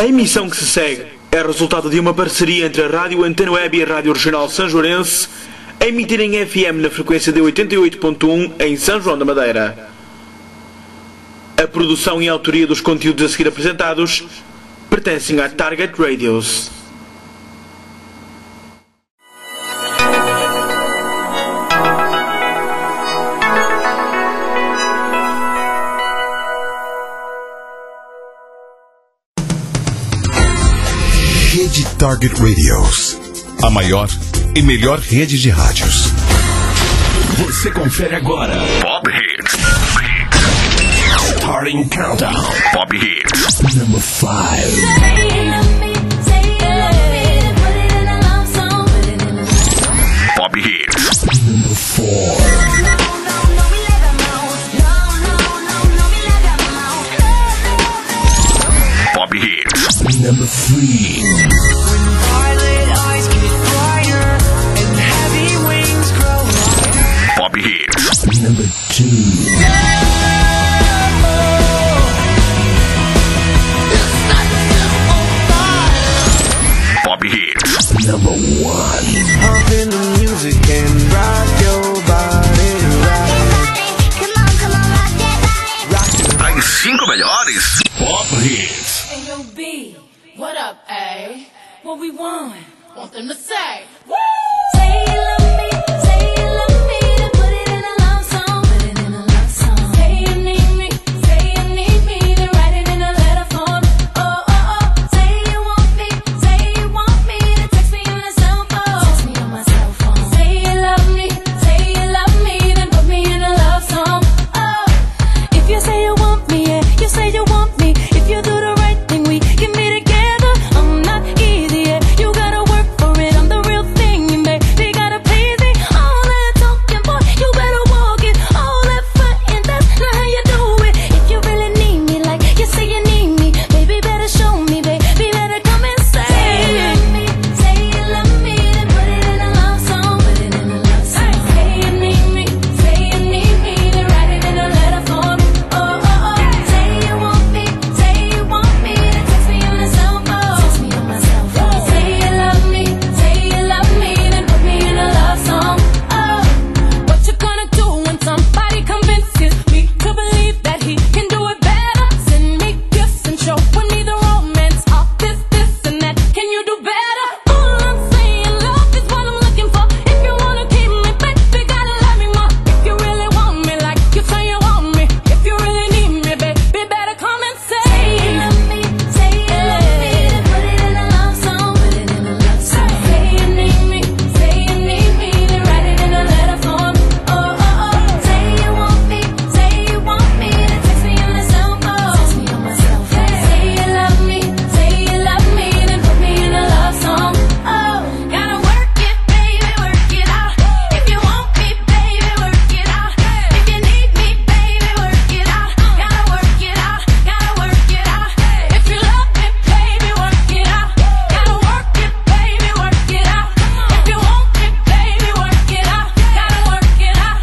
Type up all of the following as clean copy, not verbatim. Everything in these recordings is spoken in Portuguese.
A emissão que se segue é resultado de uma parceria entre a Rádio Antena Web e a Rádio Regional Sanjoarense, a emitir em FM na frequência de 88.1 em São João da Madeira. A produção e a autoria dos conteúdos a seguir apresentados pertencem à Target Radios. Rede Target Radios, a maior e melhor rede de rádios. Você confere agora Pop Hits. Starting Countdown. Pop Hits. Number 5. Pop Hits. Number 4. Pop Hits. Number 3. Pop Hits. Number 2. Pop Hits. Number 1. Pump in the music and rock your body right. As 5 melhores Pop Hits. Hey yo B, what up A? What we want them to say. Woo! Say you love me, then put it in a love song. Put it in a love song. Say you need me, then write it in a letter form. Oh oh oh. Say you want me, then text me on a cell phone. Text me on my cell phone. Say you love me, then put me in a love song. Oh, if you say you want me, yeah, you say you want me. If you do the right thing, we can be together. I'm not easy, yeah. You gotta work for it. I'm the real thing, and they gotta please me. All that talking, boy, you better walk it. All that frontin', that's not how you do it. If you really need me, like you say you need me, baby, better show me, baby, better come and say you love me, then put it in a love song. Put it in a love song. Say you need me, then write it in a letter form. Oh oh oh. Say you want me, then text me on a cell phone. Text me on my cell phone. Say you love me, then put me in a love song. Oh, what you gonna do when somebody convinces me to believe that he can do it better? Send me gifts and show me the romance. All this and that. Can you do better? All I'm saying, love is what I'm looking for. If you wanna keep me, baby, gotta love me more. If you really want me, like you say you want me. If you really need me, baby, better come and say you love me, then put it in a love song. Put it in a love song. Say you need me, then write it in a letter form. Oh oh oh. Say you want me, then text me on a cell phone. Text me on my cell phone. Say you love me, then put me in a love song. Oh, gotta work it, baby, work it out. If you want me, baby, work it out. If you need me, baby, work it out. Gotta work it out, If you love me, baby, work it out. Gotta work it, baby, work it out. If you want me, baby, work it out. Gotta work it out,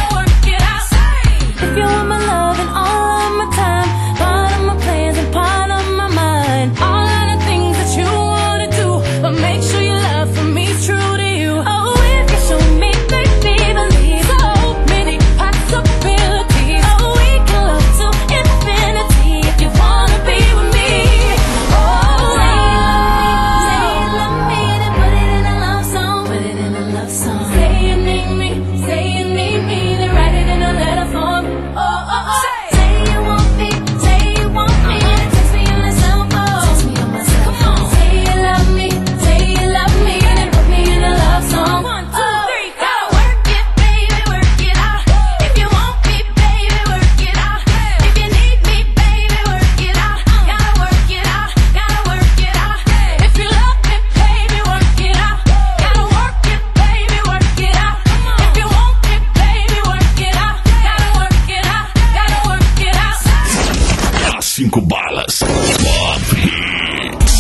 If you want my love and all of my time, part of my plans and part of my mind, all of the things that you wanna do, but make sure your love for me's true to you. Oh, if you show me, baby, believe so many possibilities. Oh, we can love to infinity if you wanna be with me. Oh, say you love me, then put it in a love song. Put it in a love song. Say you need me, then write it in a letter form. Oh oh oh. Say you want me, then text me on a cell phone. Text me on my cell phone. Say you love me, then put me in a love song. 1, 2, 3, gotta work it, baby, work it out. If you want me, baby, work it out. If you need me, baby, work it out. Gotta work it out, If you love me, baby, work it out. Gotta work it, baby, work it out. If you want me, baby, work it out. Gotta work it out, As 5 balas Pop Hits.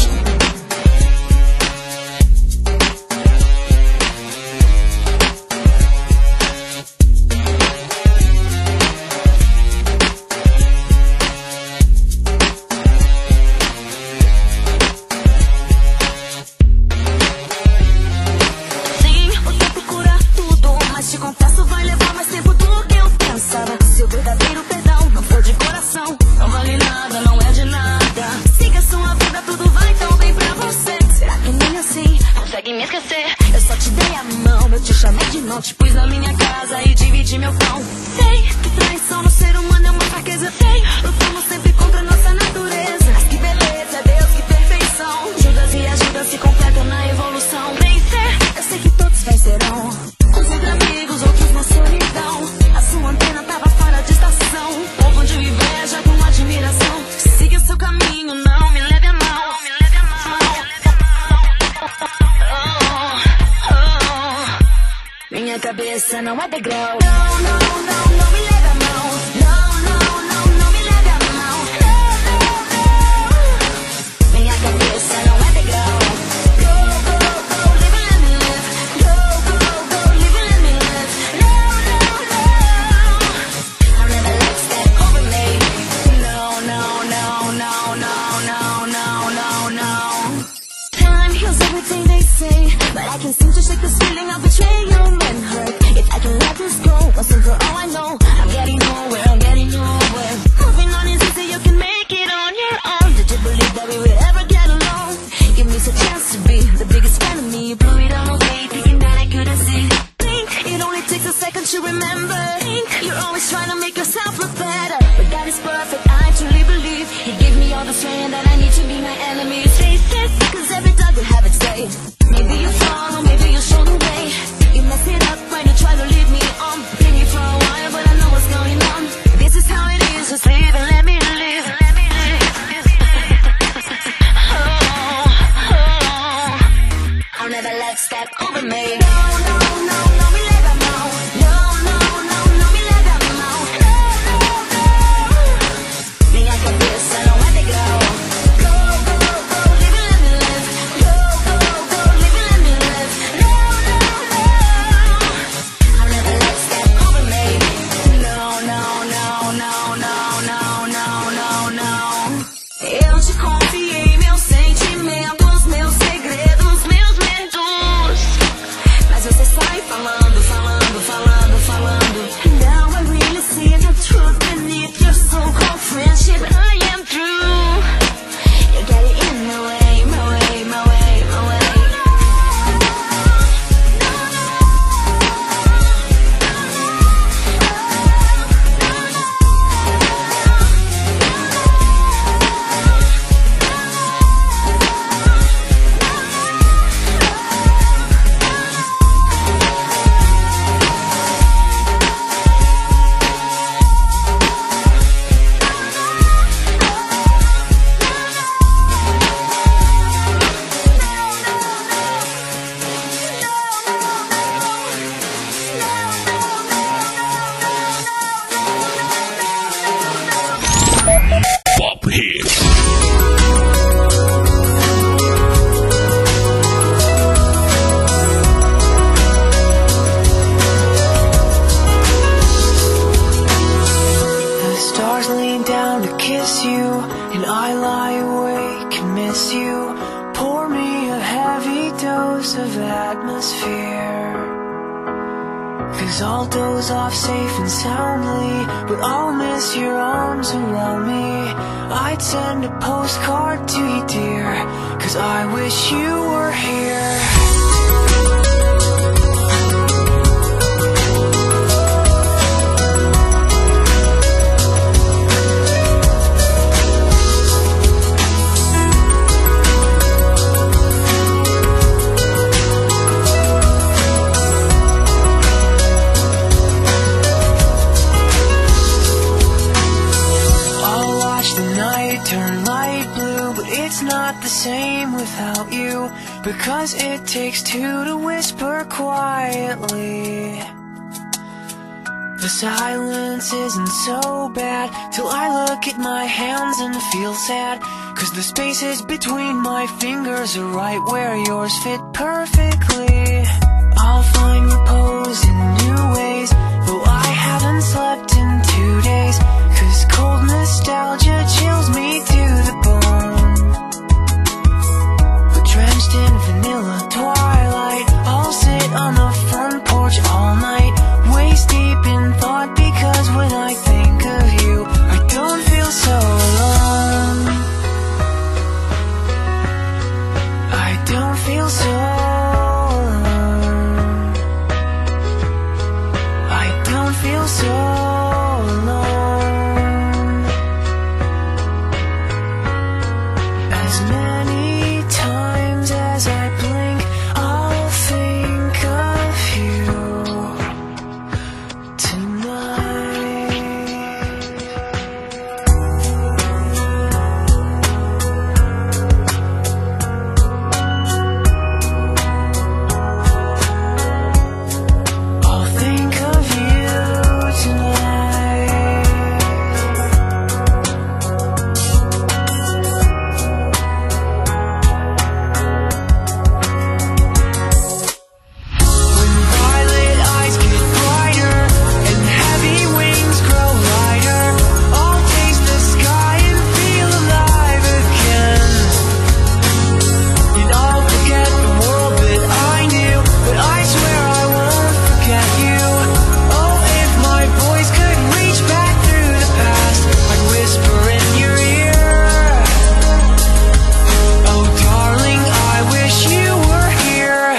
chamei de não, te pus na minha casa e dividi meu pão. Sei que traição no ser humano é uma fraqueza. Sei, lutamos sempre contra a nossa natureza. Mas que beleza, Deus, que perfeição. Judas e ajudas se completam na evolução. Vencer, eu sei que todos vencerão. Uns entre amigos, outros na solidão. A sua antena tava fora de estação. Povo de inveja com admiração. Siga seu caminho, não me leve a mão. Minha cabeça não é degrau. Não, não, não, não me leve a mão. Não, não, não, não me leve a mão. Não, não, não. Minha cabeça não é degrau. Go, go, go, live and let me live. Go, go, go, live and let me live. No, no, no. I'll never let step over me. No, no, no, no, no, no, no, no, no. Time heals everything they say, but I can't seem to shake this feeling of betrayal and hurt. If I can let this go, once and for all I know, I'm getting nowhere, I'm getting nowhere. Moving on is easy, you can make it on your own. Did you believe that we would ever get along? Give me a chance to be the biggest fan of me. You blew it all away, thinking that I couldn't see. Think it only takes a second to remember. Think you're always trying to make yourself look better, but God is perfect, I truly believe. He gave me all the strength that I need to be my enemy. Face this, cause every dog will have its day. Maybe you follow, maybe you show the way. You mess it up when you try to lead me on. Been here for a while, but I know what's going on. This is how it is, just live and let me live. Let me live. Oh, oh. I'll never let step over me. No, no, no, no me leve a mão. No, no, no, no me leve a mão. No, no, no. Minha cabeça não é degrau. Go, go, go, live and let me live. Go, go, go, live and let me live. No, no, no. I'll never let step over me. No, no, no, no, no, no, no, no, no. Eu te confiei meus sentimentos, meus segredos, meus medos. Mas você sai falando, falando, falando, falando. Now I really see the truth beneath your so-called friendship. I am through. You got it in my way, my way, my way, my way. Pop Hits. The stars lean down to kiss you, and I lie awake and miss you. Pour me a heavy dose of atmosphere, 'cause I'll doze off safe and soundly, but I'll miss your arms around me. I'd send a postcard to you, dear, 'cause I wish you were here. Turn light blue, but it's not the same without you, because it takes two to whisper quietly. The silence isn't so bad till I look at my hands and feel sad, 'cause the spaces between my fingers are right where yours fit perfectly. I'll find repose in new ways, though I haven't slept in 2 days, 'cause cold nostalgia chills me to the bone. But drenched in vanilla twilight, I'll sit on the front porch all night, waist deep in thought, because when I think of you, I don't feel so alone. I don't feel so alone. As many times as I blink, I'll think of you tonight. I'll think of you tonight. When violet eyes get brighter and heavy wings grow lighter, I'll taste the sky and feel alive again. And I'll forget the world that I knew, but I swear I won't forget you. Oh, if my voice could reach back through the past, I'd whisper in your ear. Oh, darling, I wish you were here.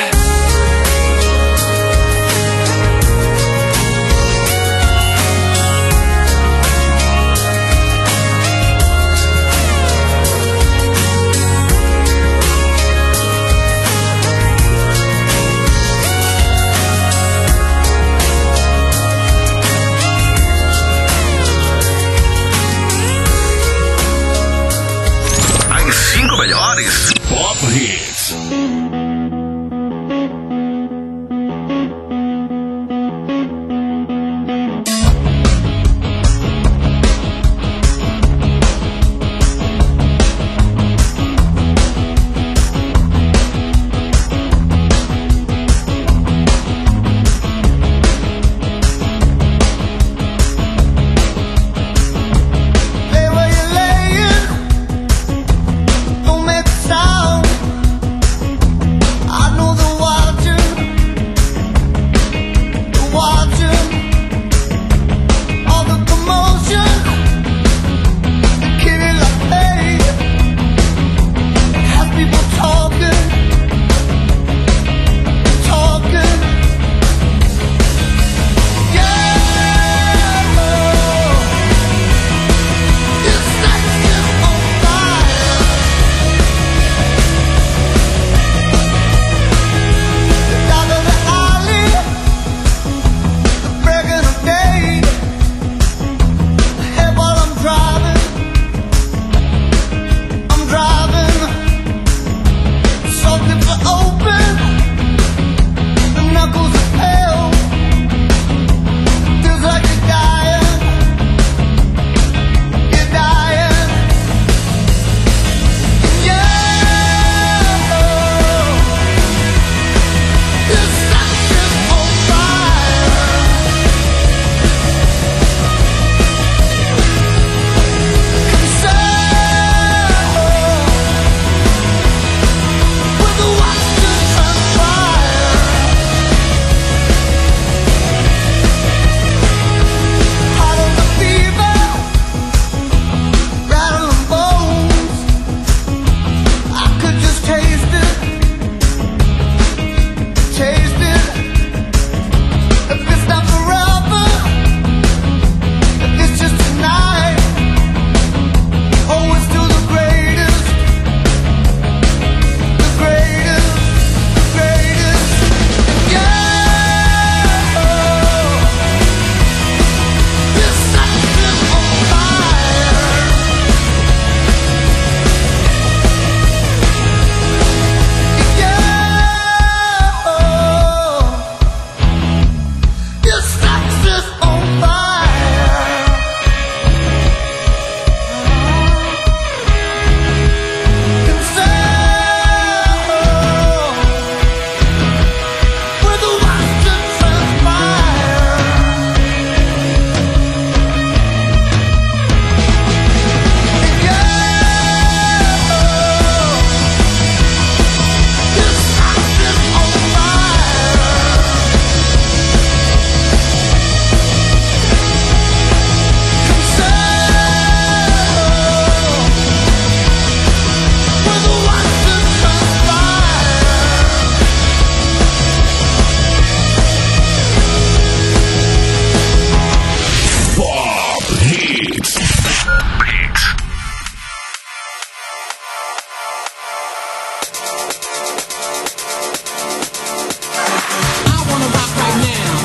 As 5 melhores Pop Hits. Hey, where you laying? Don't make a sound.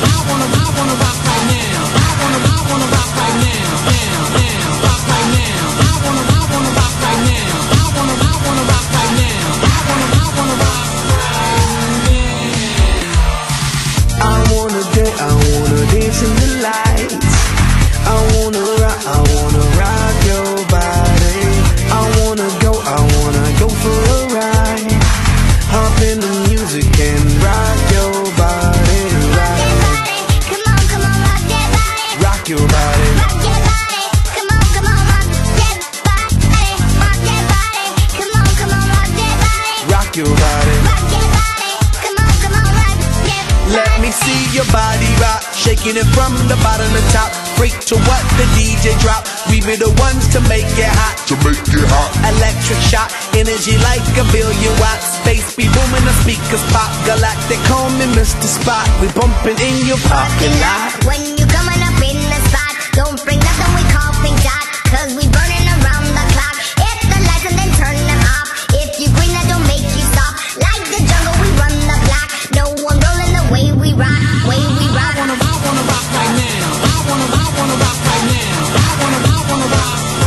Shaking it from the bottom to top, freak to what the DJ drop. We be the ones to make it hot, Electric shock, energy like a billion watts. Space be booming, the speakers pop. Galactic, call me Mr. Spot. We bumping in your parking lot. When you coming up in the spot, don't bring nothing we call pink dot, 'cause we burning around the clock. Hit the lights and then turn them off. If you green, that don't make you stop. Like the jungle, we run the block. No one rolling the way we rock, way we rock. I wanna rock right now. I wanna rock right now. I wanna rock right now.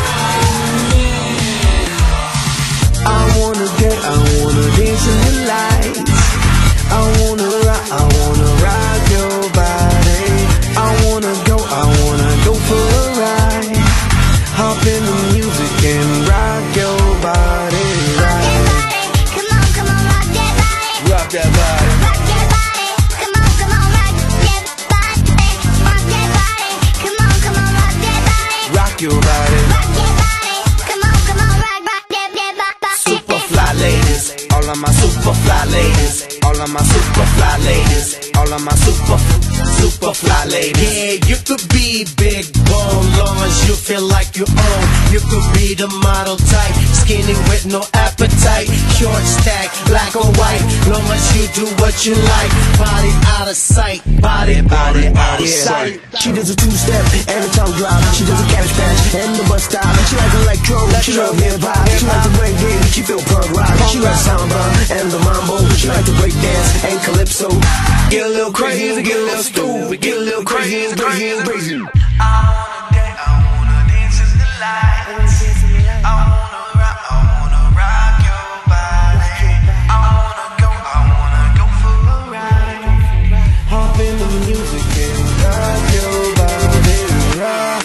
I wanna dance in the lights. I wanna rock your body. I wanna go for a ride. Hop in the music and rock your body. Rock that body, come on, rock that body. Rock that body. Rock that body, come on, rock that body. Rock that body, come on, rock that body. Rock your body. Rock that body, come on, rock that body. Super fly ladies, all of my super fly ladies, all of my super fly ladies, all of my super fly ladies. Yeah, you could be big bone, long as you feel like you own. You could be the model type, skinny with no appetite, short stack, black or white, long as you do what you like. Body out of sight, body out of sight. She does a two-step and a tongue drop. She does a cabbage patch and the bus stop. She likes electro, she loves hip-hop. She likes to break dance, she feel punk rock. She likes samba and the mambo. She likes to break dance and calypso. Get a little crazy, get a little stupid, get a little crazy and crazy and crazy. I wanna dance in the lights. I wanna rock your body. I wanna go for a ride. Hop in the music and rock your body. Rock.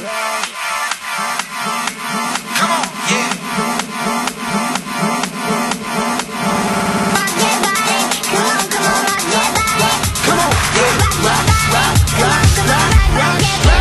Come on, yeah. Rock that body, come on, rock that body. Come on, yeah. Rock that body, come on, rock that body.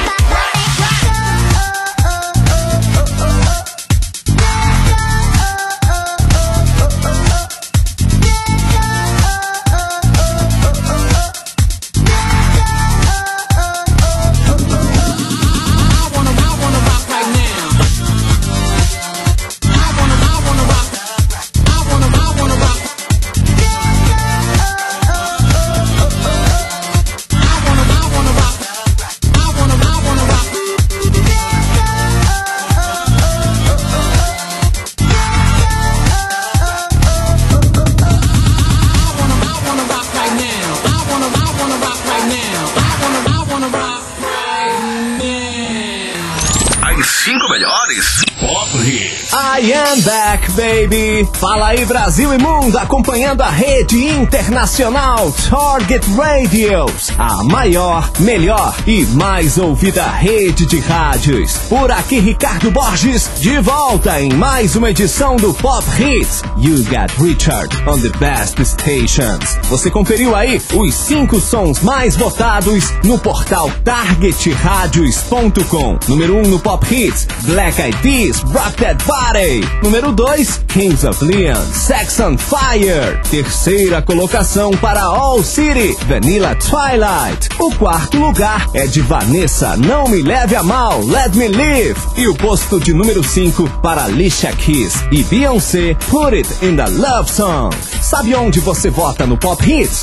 I am back, baby! Fala aí, Brasil e mundo, acompanhando a rede internacional Target Radios, a maior, melhor e mais ouvida rede de rádios. Por aqui, Ricardo Borges, de volta em mais uma edição do Pop Hits. You got Richard on the best stations. Você conferiu aí os 5 sons mais votados no portal targetradios.com. Número 1 no Pop Hits, Black Eyed Peas, Rock That Body. Número 2, Kings of Leon, Sex on Fire. Terceira colocação para All City, Vanilla Twilight. O quarto lugar é de Vanessa, Não Me Leve a Mal, Let Me Live. E o posto de número 5 para Alicia Keys e Beyoncé, Put It in the Love Song. Sabe onde você vota no Pop Hits?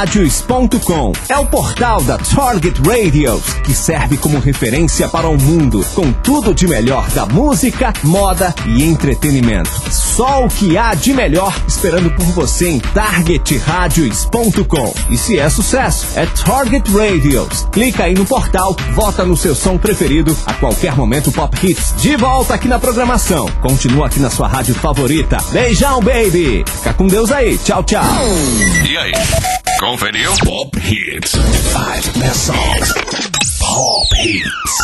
www.targetradios.com. É o portal da Target Radios, que serve como referência para o mundo mundo, com tudo de melhor da música, moda e entretenimento. Só o que há de melhor esperando por você em targetradios.com. E se é sucesso, é Target Radios. Clica aí no portal, vota no seu som preferido, a qualquer momento Pop Hits de volta aqui na programação. Continua aqui na sua rádio favorita. Beijão, baby! Fica com Deus aí. Tchau, tchau. E aí? Conferiu? Pop Hits. 5 best songs. Pop Hits.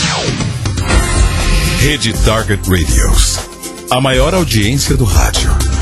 Rede Target Radios. A maior audiência do rádio.